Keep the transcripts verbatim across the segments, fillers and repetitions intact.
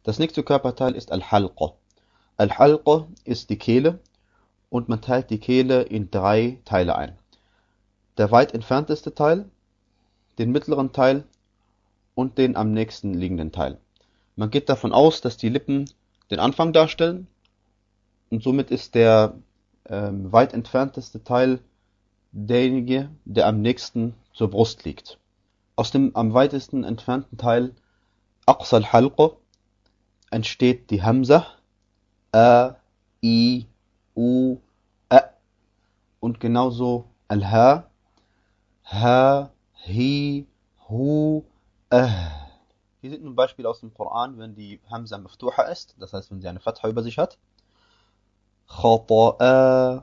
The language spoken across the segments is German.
Das nächste Körperteil ist Al-Halqa. Al-Halqa ist die Kehle und man teilt die Kehle in drei Teile ein. Der weit entfernteste Teil, den mittleren Teil und den am nächsten liegenden Teil. Man geht davon aus, dass die Lippen den Anfang darstellen und somit ist der ähm, weit entfernteste Teil derjenige, der am nächsten zur Brust liegt. Aus dem am weitesten entfernten Teil Aqsa al-Halqa entsteht die Hamza, A, I, U, A und genauso Al-Ha, Ha, Hi, Hu, Ah. Hier sind nun Beispiele aus dem Koran, wenn die Hamza maftuha ist, das heißt, wenn sie eine Fatha über sich hat. Khata'a,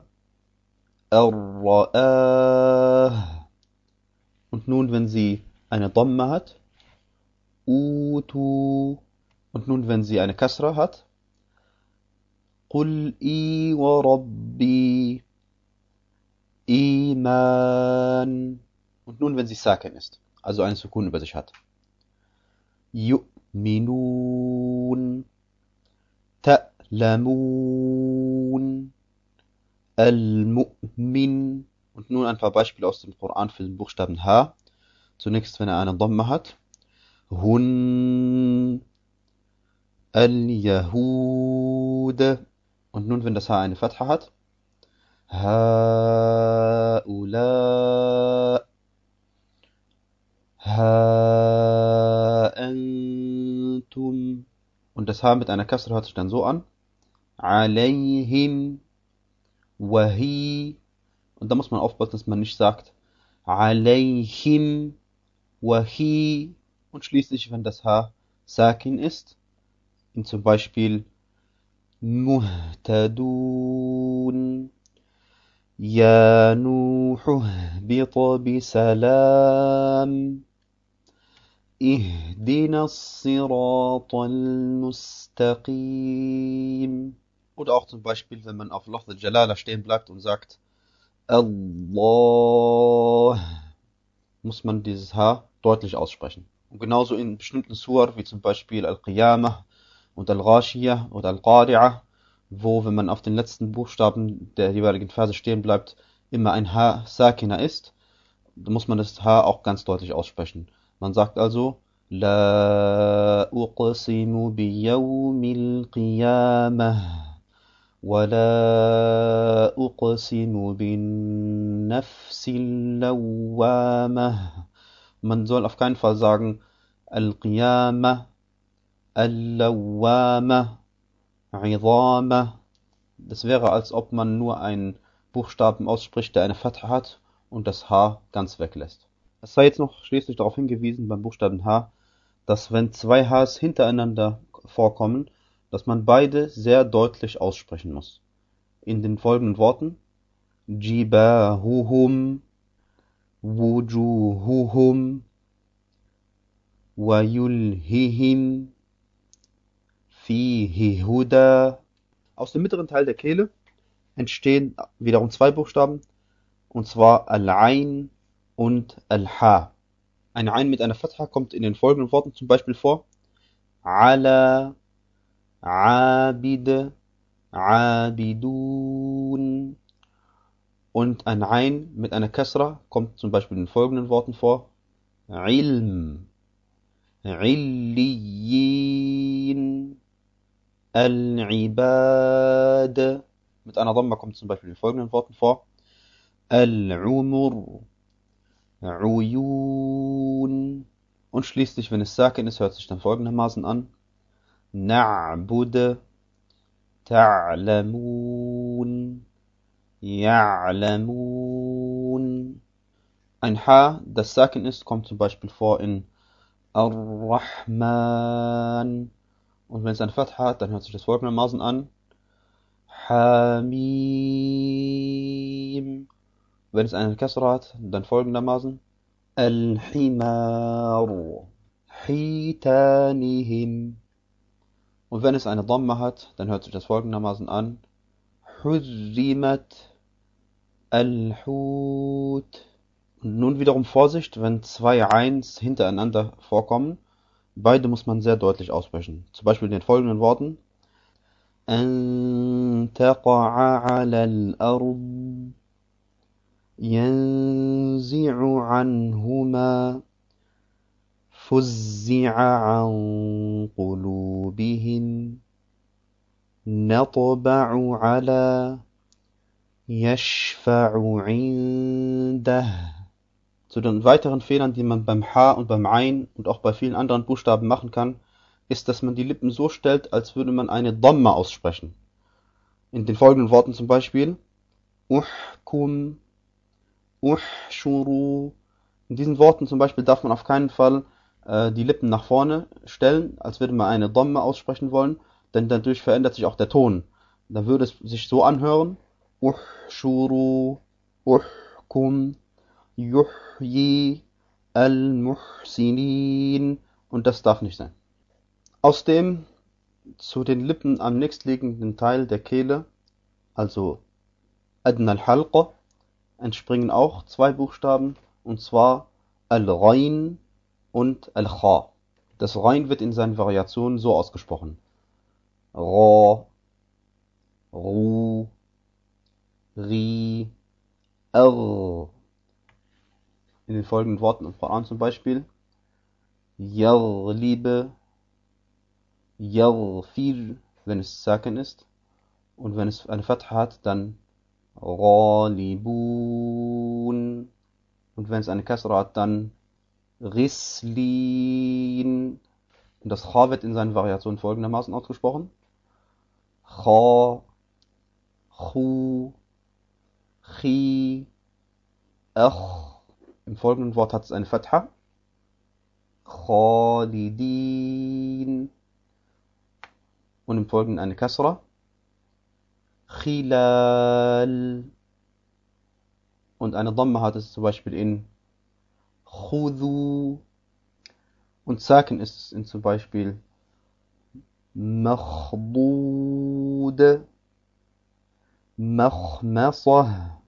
Arra'a. Und nun, wenn sie eine Dhamma hat, Utu. Und nun, wenn sie eine Kasra hat, Qul i wa Rabbi, Iman. Und nun, wenn sie Sakin ist, also einen Sukun über sich hat. Yu'minun, Ta'lamun, Al-Mu'min. Und nun ein paar Beispiele aus dem Koran für den Buchstaben H. Zunächst, wenn er eine Dhamma hat. Hun, Al-Yahud. Und nun, wenn das H eine Fatha hat. Ha-ula, Ha-antum. Und das H mit einer Kasra hört sich dann so an. Alayhim, Wahi. Und da muss man aufpassen, dass man nicht sagt Alayhim, Wahi. Und schließlich, wenn das H Sakin ist, in zum Beispiel Muhtadun, Ya Nuhu, Bita bisalam, Ihdina as-siratal mustaqim. Oder auch zum Beispiel, wenn man auf Lafz al-Jalala stehen bleibt und sagt Allah, muss man dieses H deutlich aussprechen. Und genauso in bestimmten Surah, wie zum Beispiel Al-Qiyamah und Al-Ghashiyah oder Al-Qari'ah, wo, wenn man auf den letzten Buchstaben der jeweiligen Verse stehen bleibt, immer ein H Sakina ist, da muss man das H auch ganz deutlich aussprechen. Man sagt also La uqsimu biyawmil qiyamah ولا أقسم بالنفس اللوامة. Man soll auf keinen Fall sagen Al-Qiyamah, Al-Lawamah, Idhamah. Das wäre, als ob man nur einen Buchstaben ausspricht, der eine Fatha hat und das H ganz weglässt. Es sei jetzt noch schließlich darauf hingewiesen beim Buchstaben H, dass wenn zwei Hs hintereinander vorkommen, dass man beide sehr deutlich aussprechen muss. In den folgenden Worten Jibahuhum, Wujuhuhum, Wayulhihim, Fihi Huda. Aus dem mittleren Teil der Kehle entstehen wiederum zwei Buchstaben, und zwar Al-Ain und Al-Ha. Ein Ain mit einer Fatha kommt in den folgenden Worten zum Beispiel vor. Ala, Abid, Abidun. Und ein Ain mit einer Kasra kommt zum Beispiel in den folgenden Worten vor. Ilm, Illiyin, Al-Ibad. Mit einer Dhamma kommt zum Beispiel in den folgenden Worten vor. Al-Umur, Uyun. Und schließlich, wenn es Sakin ist, hört sich dann folgendermaßen an. Na'bud, Ta'lamun, Ya'lamun. Ein H, das Sakin ist, kommt zum Beispiel vor in Ar-Rahman. Und wenn es eine Fatha hat, dann hört sich das folgendermaßen an. Hamim. Wenn es eine Kasra hat, dann folgendermaßen. Al-Himar. Hitanihim. Und wenn es eine Dhamma hat, dann hört sich das folgendermaßen an. Hurrimat Al-Hut. Und nun wiederum Vorsicht, wenn zwei Eins hintereinander vorkommen, Beide muss man sehr deutlich aussprechen. Zum Beispiel in den folgenden Worten. أن تقع على الأرض ينزع عنهما فزع عن قلوبهم نطبع على يشفع عنده. Zu den weiteren Fehlern, die man beim H und beim Ein und auch bei vielen anderen Buchstaben machen kann, ist, dass man die Lippen so stellt, als würde man eine Dhamma aussprechen. In den folgenden Worten zum Beispiel Uhkum, Uhshuru. In diesen Worten zum Beispiel darf man auf keinen Fall äh, die Lippen nach vorne stellen, als würde man eine Dhamma aussprechen wollen, denn dadurch verändert sich auch der Ton. Dann würde es sich so anhören Uhshuru, Uhkum, Yuhyi al-Muhsinin, und das darf nicht sein. Aus dem zu den Lippen am nächstliegenden Teil der Kehle, also Adna al-Halqa, entspringen auch zwei Buchstaben, und zwar Al-Ghain und Al-Kha. Das Ghain wird in seinen Variationen so ausgesprochen: Ra, Ru, Ri, Ar. In den folgenden Worten im Koran zum Beispiel Yaghlibe, Yaghfir, wenn es Saken ist, und wenn es eine Fatha hat, dann Ghalibun, und wenn es eine Kasra hat, dann Ghislin. Und das Kha wird in seinen Variationen folgendermaßen ausgesprochen: Kha, Khu, Chi, Ach. Im folgenden Wort hat es eine Fatha, Khalidin, und im folgenden eine Kasra, Khilal, und eine Dhamma hat es zum Beispiel in Khudhu, und Saken ist es in zum Beispiel Makhdud, Makhmasah,